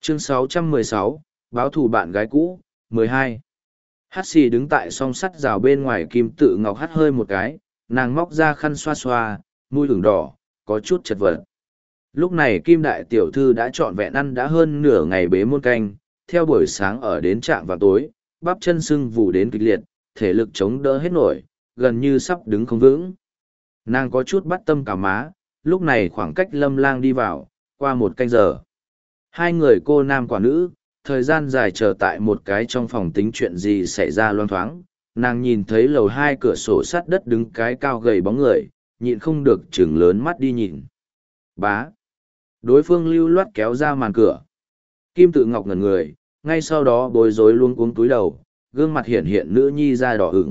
Chương 616, báo thù bạn gái cũ, 12. Hát xì đứng tại song sắt rào bên ngoài Kim Tự Ngọc hắt hơi một cái, nàng móc ra khăn xoa xoa, mũi ửng đỏ, có chút chật vật. Lúc này Kim Đại Tiểu Thư đã trọn vẹn ăn đã hơn nửa ngày bế môn canh, theo buổi sáng ở đến trạm vào tối, bắp chân sưng vù đến kịch liệt, thể lực chống đỡ hết nổi, gần như sắp đứng không vững. Nàng có chút bắt tâm cả má, lúc này khoảng cách Lâm Lang đi vào, qua một canh giờ. Hai người cô nam quả nữ, thời gian dài chờ tại một cái trong phòng tính chuyện gì xảy ra loang thoáng, nàng nhìn thấy lầu hai cửa sổ sắt đất đứng cái cao gầy bóng người, nhịn không được chừng lớn mắt đi nhìn. Bá. Đối phương lưu loát kéo ra màn cửa. Kim Tự Ngọc ngẩn người, ngay sau đó bối rối luống cuống túi đầu, gương mặt hiện hiện nữ nhi da đỏ ửng.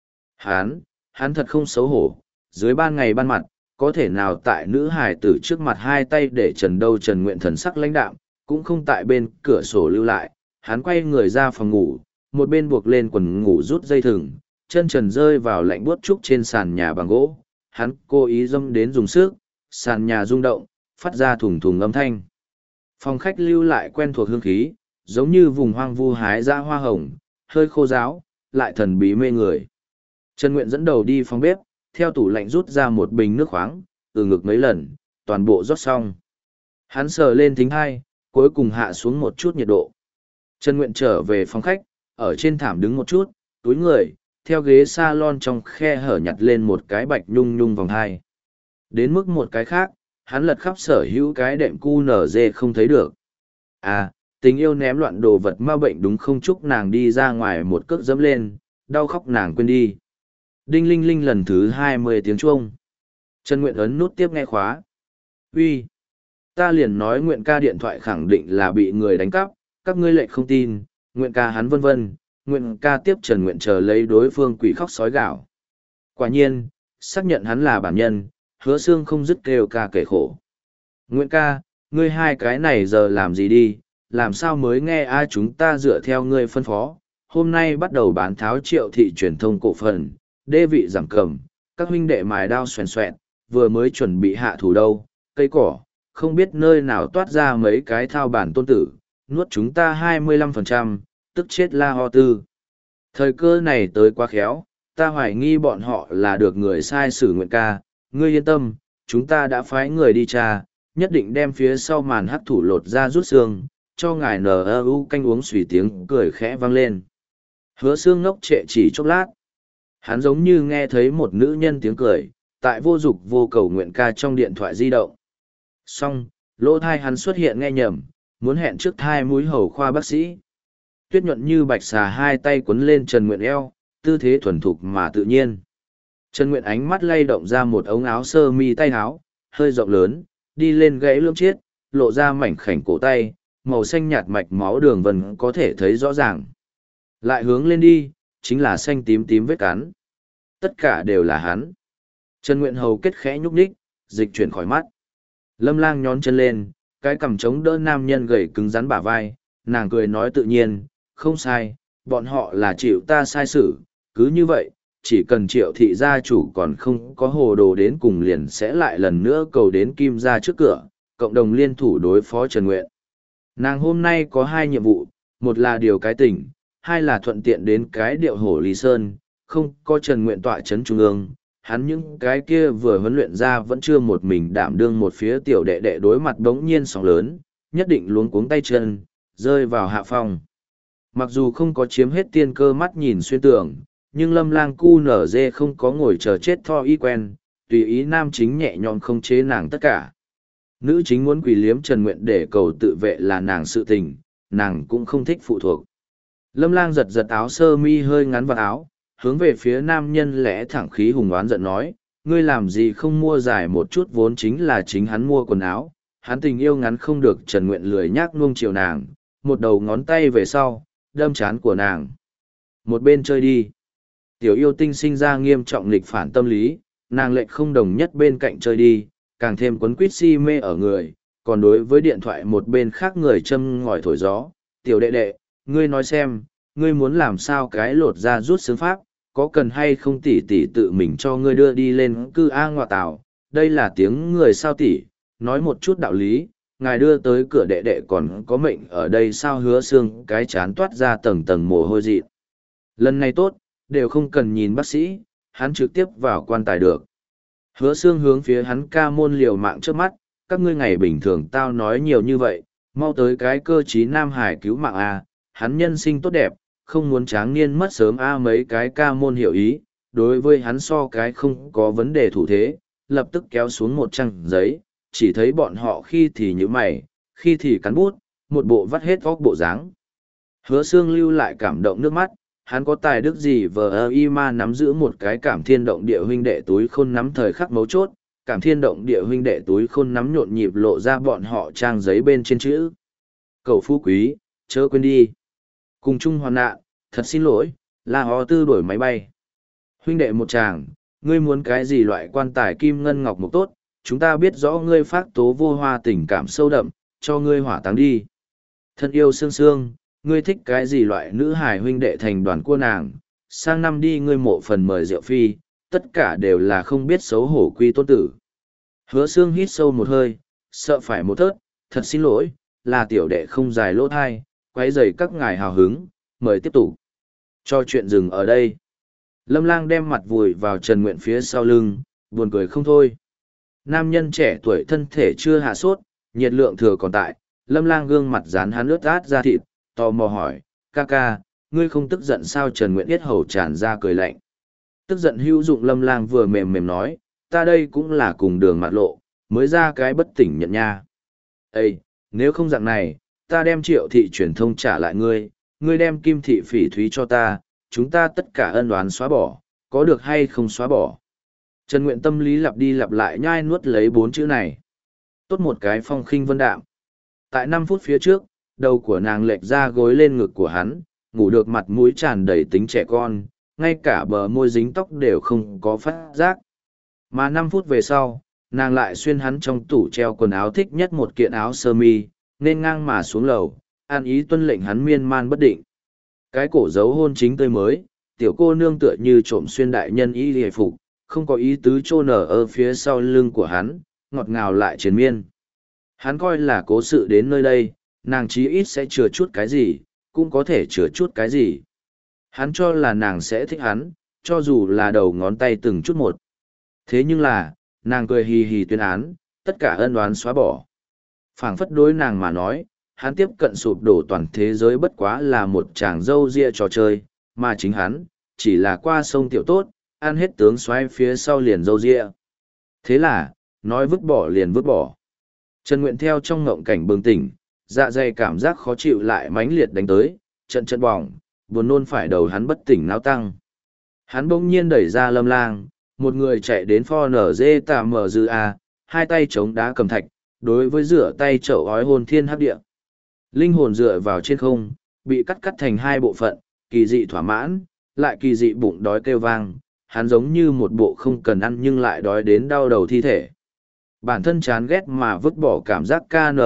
Hắn thật không xấu hổ, dưới ban ngày ban mặt, có thể nào tại nữ hài tử trước mặt hai tay để trần đâu Trần Nguyện thần sắc lãnh đạm, cũng không tại bên cửa sổ lưu lại, hắn quay người ra phòng ngủ, một bên buộc lên quần ngủ rút dây thừng, chân trần rơi vào lạnh buốt trúc trên sàn nhà bằng gỗ, hắn cố ý dâm đến dùng sức, sàn nhà rung động, phát ra thùng thùng âm thanh. Phòng khách lưu lại quen thuộc hương khí, giống như vùng hoang vu hái ra hoa hồng, hơi khô ráo, lại thần bí mê người. Trần Nguyện dẫn đầu đi phòng bếp, theo tủ lạnh rút ra một bình nước khoáng, từ ngực mấy lần, toàn bộ rót xong. Hắn sờ lên thính hai, cuối cùng hạ xuống một chút nhiệt độ. Trần Nguyện trở về phòng khách, ở trên thảm đứng một chút, túi người, theo ghế salon trong khe hở nhặt lên một cái bạch nhung nhung vòng hai. Đến mức một cái khác, hắn lật khắp sở hữu cái đệm cu nở dê không thấy được. À, tình yêu ném loạn đồ vật ma bệnh đúng không, chúc nàng đi ra ngoài một cước dẫm lên, đau khóc nàng quên đi. Đinh linh linh lần thứ 20 tiếng chuông. Trần Nguyện ấn nút tiếp nghe khóa. Uy, ta liền nói Nguyện ca điện thoại khẳng định là bị người đánh cắp, các ngươi lại không tin, Nguyện ca hắn vân vân. Nguyện ca tiếp Trần Nguyện chờ lấy đối phương quỷ khóc sói gạo. Quả nhiên, xác nhận hắn là bản nhân, Hứa Xương không dứt kêu ca kể khổ. Nguyện ca, ngươi hai cái này giờ làm gì đi, làm sao mới nghe ai chúng ta dựa theo ngươi phân phó, hôm nay bắt đầu bán tháo Triệu thị truyền thông cổ phần, đê vị giảm cầm, các huynh đệ mài đao xoèn xoẹn, vừa mới chuẩn bị hạ thủ đâu, cây cỏ, không biết nơi nào toát ra mấy cái thao bản tôn tử, nuốt chúng ta 25%, tức chết la ho tư. Thời cơ này tới quá khéo, ta hoài nghi bọn họ là được người sai xử Nguyện ca, ngươi yên tâm, chúng ta đã phái người đi tra, nhất định đem phía sau màn hắc thủ lột ra rút xương, cho ngài NU canh uống xùy tiếng cười khẽ vang lên. Hứa Xương ngốc trệ chỉ chốc lát. Hắn giống như nghe thấy một nữ nhân tiếng cười, tại vô dục vô cầu Nguyện ca trong điện thoại di động. Xong, lỗ thai hắn xuất hiện nghe nhầm, muốn hẹn trước thai mũi hầu khoa bác sĩ. Tuyết nhuận như bạch xà hai tay quấn lên Trần Nguyện eo, tư thế thuần thục mà tự nhiên. Trần Nguyện ánh mắt lay động ra một ống áo sơ mi tay áo, hơi rộng lớn, đi lên gãy lưỡng chiết, lộ ra mảnh khảnh cổ tay, màu xanh nhạt mạch máu đường vân có thể thấy rõ ràng. Lại hướng lên đi, chính là xanh tím tím vết cắn. Tất cả đều là hắn. Trần Nguyện hầu kết khẽ nhúc nhích, dịch chuyển khỏi mắt. Lâm Lang nhón chân lên, cái cằm chống đỡ nam nhân gầy cứng rắn bả vai, nàng cười nói tự nhiên, không sai, bọn họ là chịu ta sai xử, cứ như vậy, chỉ cần Triệu thị gia chủ còn không có hồ đồ đến cùng liền sẽ lại lần nữa cầu đến Kim gia trước cửa, cộng đồng liên thủ đối phó Trần Nguyện. Nàng hôm nay có hai nhiệm vụ, một là điều cái tình, hai là thuận tiện đến cái điệu hổ Lý Sơn, không có Trần Nguyện tọa chấn trung ương, hắn những cái kia vừa huấn luyện ra vẫn chưa một mình đảm đương một phía tiểu đệ đệ đối mặt bỗng nhiên sóng lớn, nhất định luống cuống tay chân, rơi vào hạ phong. Mặc dù không có chiếm hết tiên cơ mắt nhìn xuyên tường, nhưng Lâm Lang cu nở dê không có ngồi chờ chết tho y quen, tùy ý nam chính nhẹ nhõm không chế nàng tất cả. Nữ chính muốn quỳ liếm Trần Nguyện để cầu tự vệ là nàng sự tình, nàng cũng không thích phụ thuộc. Lâm Lang giật giật áo sơ mi hơi ngắn vào áo, hướng về phía nam nhân lẽ thẳng khí hùng oán giận nói, ngươi làm gì không mua giải một chút vốn chính là chính hắn mua quần áo, hắn tình yêu ngắn không được. Trần Nguyện lười nhác nuông chiều nàng, một đầu ngón tay về sau, đâm chán của nàng. Một bên chơi đi. Tiểu yêu tinh sinh ra nghiêm trọng nghịch phản tâm lý, nàng lệnh không đồng nhất bên cạnh chơi đi, càng thêm quấn quýt si mê ở người, còn đối với điện thoại một bên khác người châm ngòi thổi gió. Tiểu đệ đệ, ngươi nói xem, ngươi muốn làm sao cái lột ra rút xương pháp, có cần hay không tỷ tỷ tự mình cho ngươi đưa đi lên cư A ngoại tảo, đây là tiếng người sao tỷ, nói một chút đạo lý, ngài đưa tới cửa đệ đệ còn có mệnh ở đây sao? Hứa Xương cái chán toát ra tầng tầng mồ hôi dị. Lần này tốt, đều không cần nhìn bác sĩ, hắn trực tiếp vào quan tài được. Hứa Xương hướng phía hắn ca môn liều mạng trước mắt, các ngươi ngày bình thường tao nói nhiều như vậy, mau tới cái cơ trí Nam Hải cứu mạng A, hắn nhân sinh tốt đẹp, không muốn tráng niên mất sớm A. Mấy cái ca môn hiểu ý, đối với hắn so cái không có vấn đề thủ thế, lập tức kéo xuống một trang giấy, chỉ thấy bọn họ khi thì nhíu mày, khi thì cắn bút, một bộ vắt hết óc bộ dáng. Hứa Xương lưu lại cảm động nước mắt, hắn có tài đức gì vờ y ma nắm giữ một cái cảm thiên động địa huynh đệ túi khôn nắm thời khắc mấu chốt, cảm thiên động địa huynh đệ túi khôn nắm nhộn nhịp lộ ra bọn họ trang giấy bên trên chữ. Cầu phú quý, chớ quên đi. Cùng chung hoàn nạn, thật xin lỗi, là họ tư đổi máy bay. Huynh đệ một chàng, ngươi muốn cái gì loại quan tài kim ngân ngọc mộc tốt, chúng ta biết rõ ngươi phát tố vô hoa tình cảm sâu đậm, cho ngươi hỏa táng đi. Thân yêu Sương Sương, ngươi thích cái gì loại nữ hải huynh đệ thành đoàn cua nàng, sang năm đi ngươi mộ phần mời rượu phi, tất cả đều là không biết xấu hổ quy tôn tử. Hứa Xương hít sâu một hơi, sợ phải một thớt, thật xin lỗi, là tiểu đệ không dài lỗ thai, quấy rầy các ngài hào hứng, mời tiếp tục. Cho chuyện dừng ở đây. Lâm Lang đem mặt vùi vào Trần Nguyện phía sau lưng, buồn cười không thôi. Nam nhân trẻ tuổi thân thể chưa hạ sốt, nhiệt lượng thừa còn tại, Lâm Lang gương mặt dán hắn ướt át ra thịt, tò mò hỏi, ca ca, ngươi không tức giận sao? Trần Nguyện yết hầu tràn ra cười lạnh. Tức giận hữu dụng. Lâm Lang vừa mềm mềm nói, ta đây cũng là cùng đường mặt lộ, mới ra cái bất tỉnh nhận nha. Ê, nếu không dạng này, ta đem Triệu thị truyền thông trả lại ngươi, ngươi đem Kim thị phỉ thúy cho ta, chúng ta tất cả ân oán xóa bỏ, có được hay không xóa bỏ? Trần Nguyện tâm lý lặp đi lặp lại nhai nuốt lấy 4 chữ này. Tốt một cái phong khinh vân đạm. Tại 5 phút phía trước, đầu của nàng lệch ra gối lên ngực của hắn, ngủ được mặt mũi tràn đầy tính trẻ con, ngay cả bờ môi dính tóc đều không có phát giác. Mà 5 phút về sau, nàng lại xuyên hắn trong tủ treo quần áo thích nhất một kiện áo sơ mi, nên ngang mà xuống lầu, an ý tuân lệnh hắn miên man bất định. Cái cổ dấu hôn chính tươi mới, tiểu cô nương tựa như trộm xuyên đại nhân y hề phục, không có ý tứ chôn ở phía sau lưng của hắn, ngọt ngào lại triền miên. Hắn coi là cố sự đến nơi đây, nàng chí ít sẽ chừa chút cái gì, cũng có thể chừa chút cái gì. Hắn cho là nàng sẽ thích hắn, cho dù là đầu ngón tay từng chút một. Thế nhưng là, nàng cười hì hì tuyên án, tất cả ân oán xóa bỏ. Phảng phất đối nàng mà nói, hắn tiếp cận sụp đổ toàn thế giới bất quá là một chàng dâu ria trò chơi, mà chính hắn, chỉ là qua sông tiểu tốt, ăn hết tướng xoay phía sau liền dâu ria. Thế là, nói vứt bỏ liền vứt bỏ. Trần Nguyện theo trong ngộng cảnh bừng tỉnh, dạ dày cảm giác khó chịu lại mãnh liệt đánh tới, trận trận bỏng, buồn nôn phải đầu hắn bất tỉnh náo tăng. Hắn bỗng nhiên đẩy ra Lâm Lang, một người chạy đến pho nở dê tà mở dư a, hai tay chống đá cầm thạch, đối với rửa tay chậu ói hồn thiên hấp địa. Linh hồn dựa vào trên không, bị cắt thành 2 bộ phận, kỳ dị thỏa mãn, lại kỳ dị bụng đói kêu vang, hắn giống như một bộ không cần ăn nhưng lại đói đến đau đầu thi thể. Bản thân chán ghét mà vứt bỏ cảm giác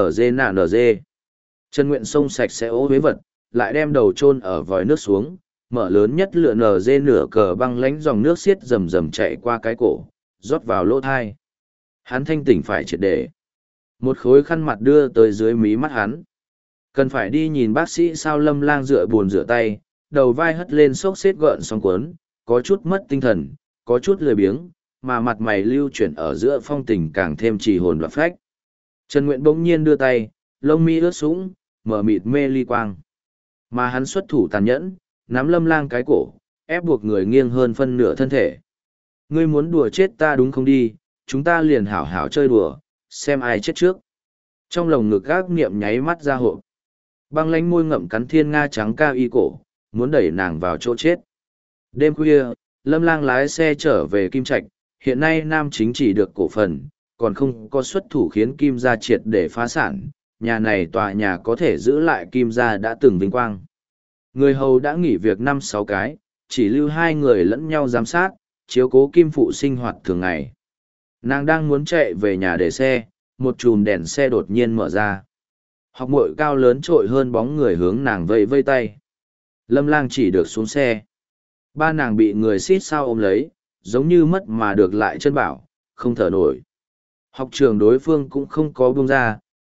KNG. Trần Nguyện xông sạch sẽ ố huế vật, lại đem đầu chôn ở vòi nước xuống, mở lớn nhất lựa NG nửa cờ băng lánh dòng nước xiết rầm rầm chạy qua cái cổ, rót vào lỗ thai. Hắn thanh tỉnh phải triệt để. Một khối khăn mặt đưa tới dưới mí mắt hắn. Cần phải đi nhìn bác sĩ sao? Lâm Lang dựa buồn rửa tay, đầu vai hất lên xốc xếp gợn sóng cuốn, có chút mất tinh thần, có chút lười biếng, mà mặt mày lưu chuyển ở giữa phong tình càng thêm trì hồn đoạt phách. Trần Nguyện bỗng nhiên đưa tay, lông mi ướt sũng, mở mịt mê ly quang. Mà hắn xuất thủ tàn nhẫn, nắm Lâm Lang cái cổ, ép buộc người nghiêng hơn phân nửa thân thể. Ngươi muốn đùa chết ta đúng không? Đi, chúng ta liền hảo hảo chơi đùa, xem ai chết trước. Trong lồng ngực gác niệm nháy mắt ra hộ. Băng lánh môi ngậm cắn thiên nga trắng cao y cổ, muốn đẩy nàng vào chỗ chết. Đêm khuya, Lâm Lang lái xe trở về Kim Trạch, hiện nay nam chính chỉ được cổ phần, còn không có xuất thủ khiến Kim gia triệt để phá sản, nhà này tòa nhà có thể giữ lại Kim gia đã từng vinh quang. Người hầu đã nghỉ việc 5-6 cái, chỉ lưu 2 người lẫn nhau giám sát, chiếu cố Kim phụ sinh hoạt thường ngày. Nàng đang muốn chạy về nhà để xe, một chùm đèn xe đột nhiên mở ra. Học muội cao lớn trội hơn bóng người hướng nàng vây vây tay. Lâm Lang chỉ được xuống xe. Ba nàng bị người xít sao ôm lấy, giống như mất mà được lại chân bảo, không thở nổi. Học trường đối phương cũng không có buông ra,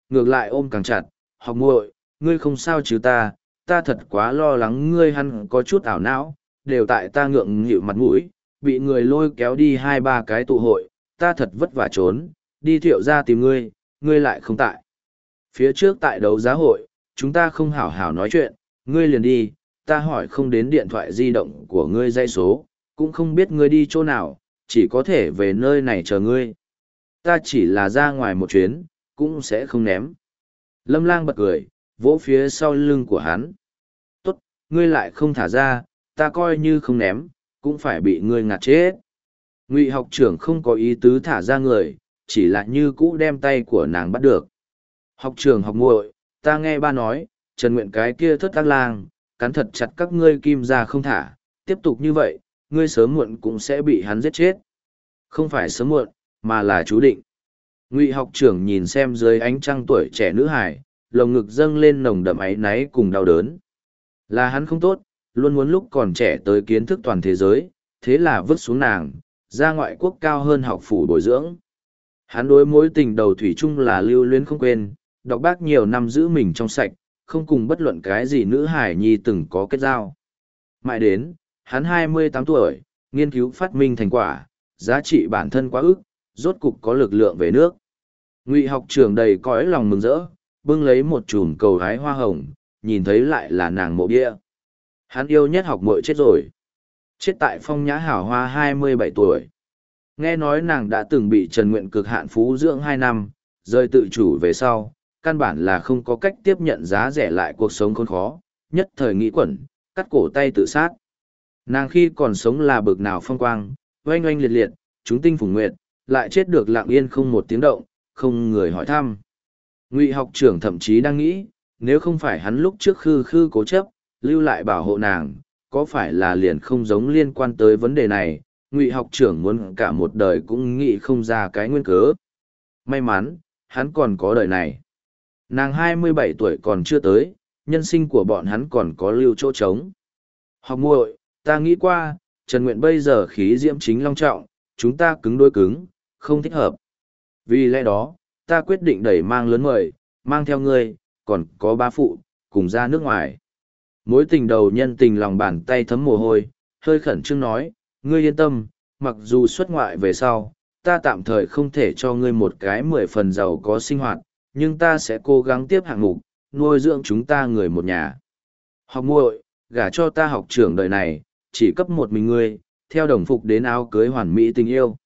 ngược lại ôm càng chặt, học muội, ngươi không sao chứ ta thật quá lo lắng ngươi hắn có chút ảo não, đều tại ta ngượng nghịu mặt mũi, bị người lôi kéo đi 2-3 cái tụ hội, ta thật vất vả trốn, đi Thiệu ra tìm ngươi lại không tại. Phía trước tại đấu giá hội, chúng ta không hảo hảo nói chuyện, ngươi liền đi, ta hỏi không đến điện thoại di động của ngươi dây số, cũng không biết ngươi đi chỗ nào, chỉ có thể về nơi này chờ ngươi. Ta chỉ là ra ngoài một chuyến, cũng sẽ không ném. Lâm Lang bật cười, vỗ phía sau lưng của hắn. Tốt, ngươi lại không thả ra, ta coi như không ném, cũng phải bị ngươi ngạt chết. Ngụy học trưởng không có ý tứ thả ra người, chỉ là như cũ đem tay của nàng bắt được. Học trưởng học muội, ta nghe ba nói, Trần Nguyện cái kia thất tác lang, cắn thật chặt các ngươi kim ra không thả, tiếp tục như vậy, ngươi sớm muộn cũng sẽ bị hắn giết chết. Không phải sớm muộn, mà là chú định. Ngụy học trưởng nhìn xem dưới ánh trăng tuổi trẻ nữ hải, lồng ngực dâng lên nồng đậm áy náy cùng đau đớn. Là hắn không tốt, luôn muốn lúc còn trẻ tới kiến thức toàn thế giới, thế là vứt xuống nàng, ra ngoại quốc cao hơn học phủ bồi dưỡng. Hắn đối mối tình đầu thủy chung là lưu luyến không quên, đọc bác nhiều năm giữ mình trong sạch, không cùng bất luận cái gì nữ hải nhi từng có kết giao. Mãi đến, hắn 28 tuổi, nghiên cứu phát minh thành quả, giá trị bản thân quá ức, rốt cục có lực lượng về nước. Ngụy học trưởng đầy cõi lòng mừng rỡ, bưng lấy một chùm cầu hái hoa hồng, nhìn thấy lại là nàng mộ bia. Hắn yêu nhất học muội chết rồi. Chết tại Phong Nhã Hảo Hoa 27 tuổi. Nghe nói nàng đã từng bị Trần Nguyện cực hạn phú dưỡng 2 năm, rời tự chủ về sau, căn bản là không có cách tiếp nhận giá rẻ lại cuộc sống khốn khó, nhất thời nghĩ quẩn, cắt cổ tay tự sát. Nàng khi còn sống là bực nào phong quang, oanh oanh liệt liệt, chúng tinh phùng nguyệt, lại chết được lặng yên không một tiếng động, không người hỏi thăm. Ngụy học trưởng thậm chí đang nghĩ, nếu không phải hắn lúc trước khư khư cố chấp, lưu lại bảo hộ nàng, có phải là liền không giống liên quan tới vấn đề này, Ngụy học trưởng muốn cả một đời cũng nghĩ không ra cái nguyên cớ. May mắn, hắn còn có đời này. Nàng 27 tuổi còn chưa tới, nhân sinh của bọn hắn còn có lưu chỗ trống. Học muội, ta nghĩ qua, Trần Nguyện bây giờ khí diễm chính long trọng, chúng ta cứng đôi cứng, không thích hợp. Vì lẽ đó, ta quyết định đẩy mang lớn mời, mang theo ngươi, còn có ba phụ, cùng ra nước ngoài. Mối tình đầu nhân tình lòng bàn tay thấm mồ hôi, hơi khẩn trương nói, ngươi yên tâm, mặc dù xuất ngoại về sau, ta tạm thời không thể cho ngươi một cái 10 phần giàu có sinh hoạt, nhưng ta sẽ cố gắng tiếp hạng mục, nuôi dưỡng chúng ta người một nhà. Học muội, gả cho ta học trưởng đời này, chỉ cấp một mình ngươi, theo đồng phục đến áo cưới hoàn mỹ tình yêu.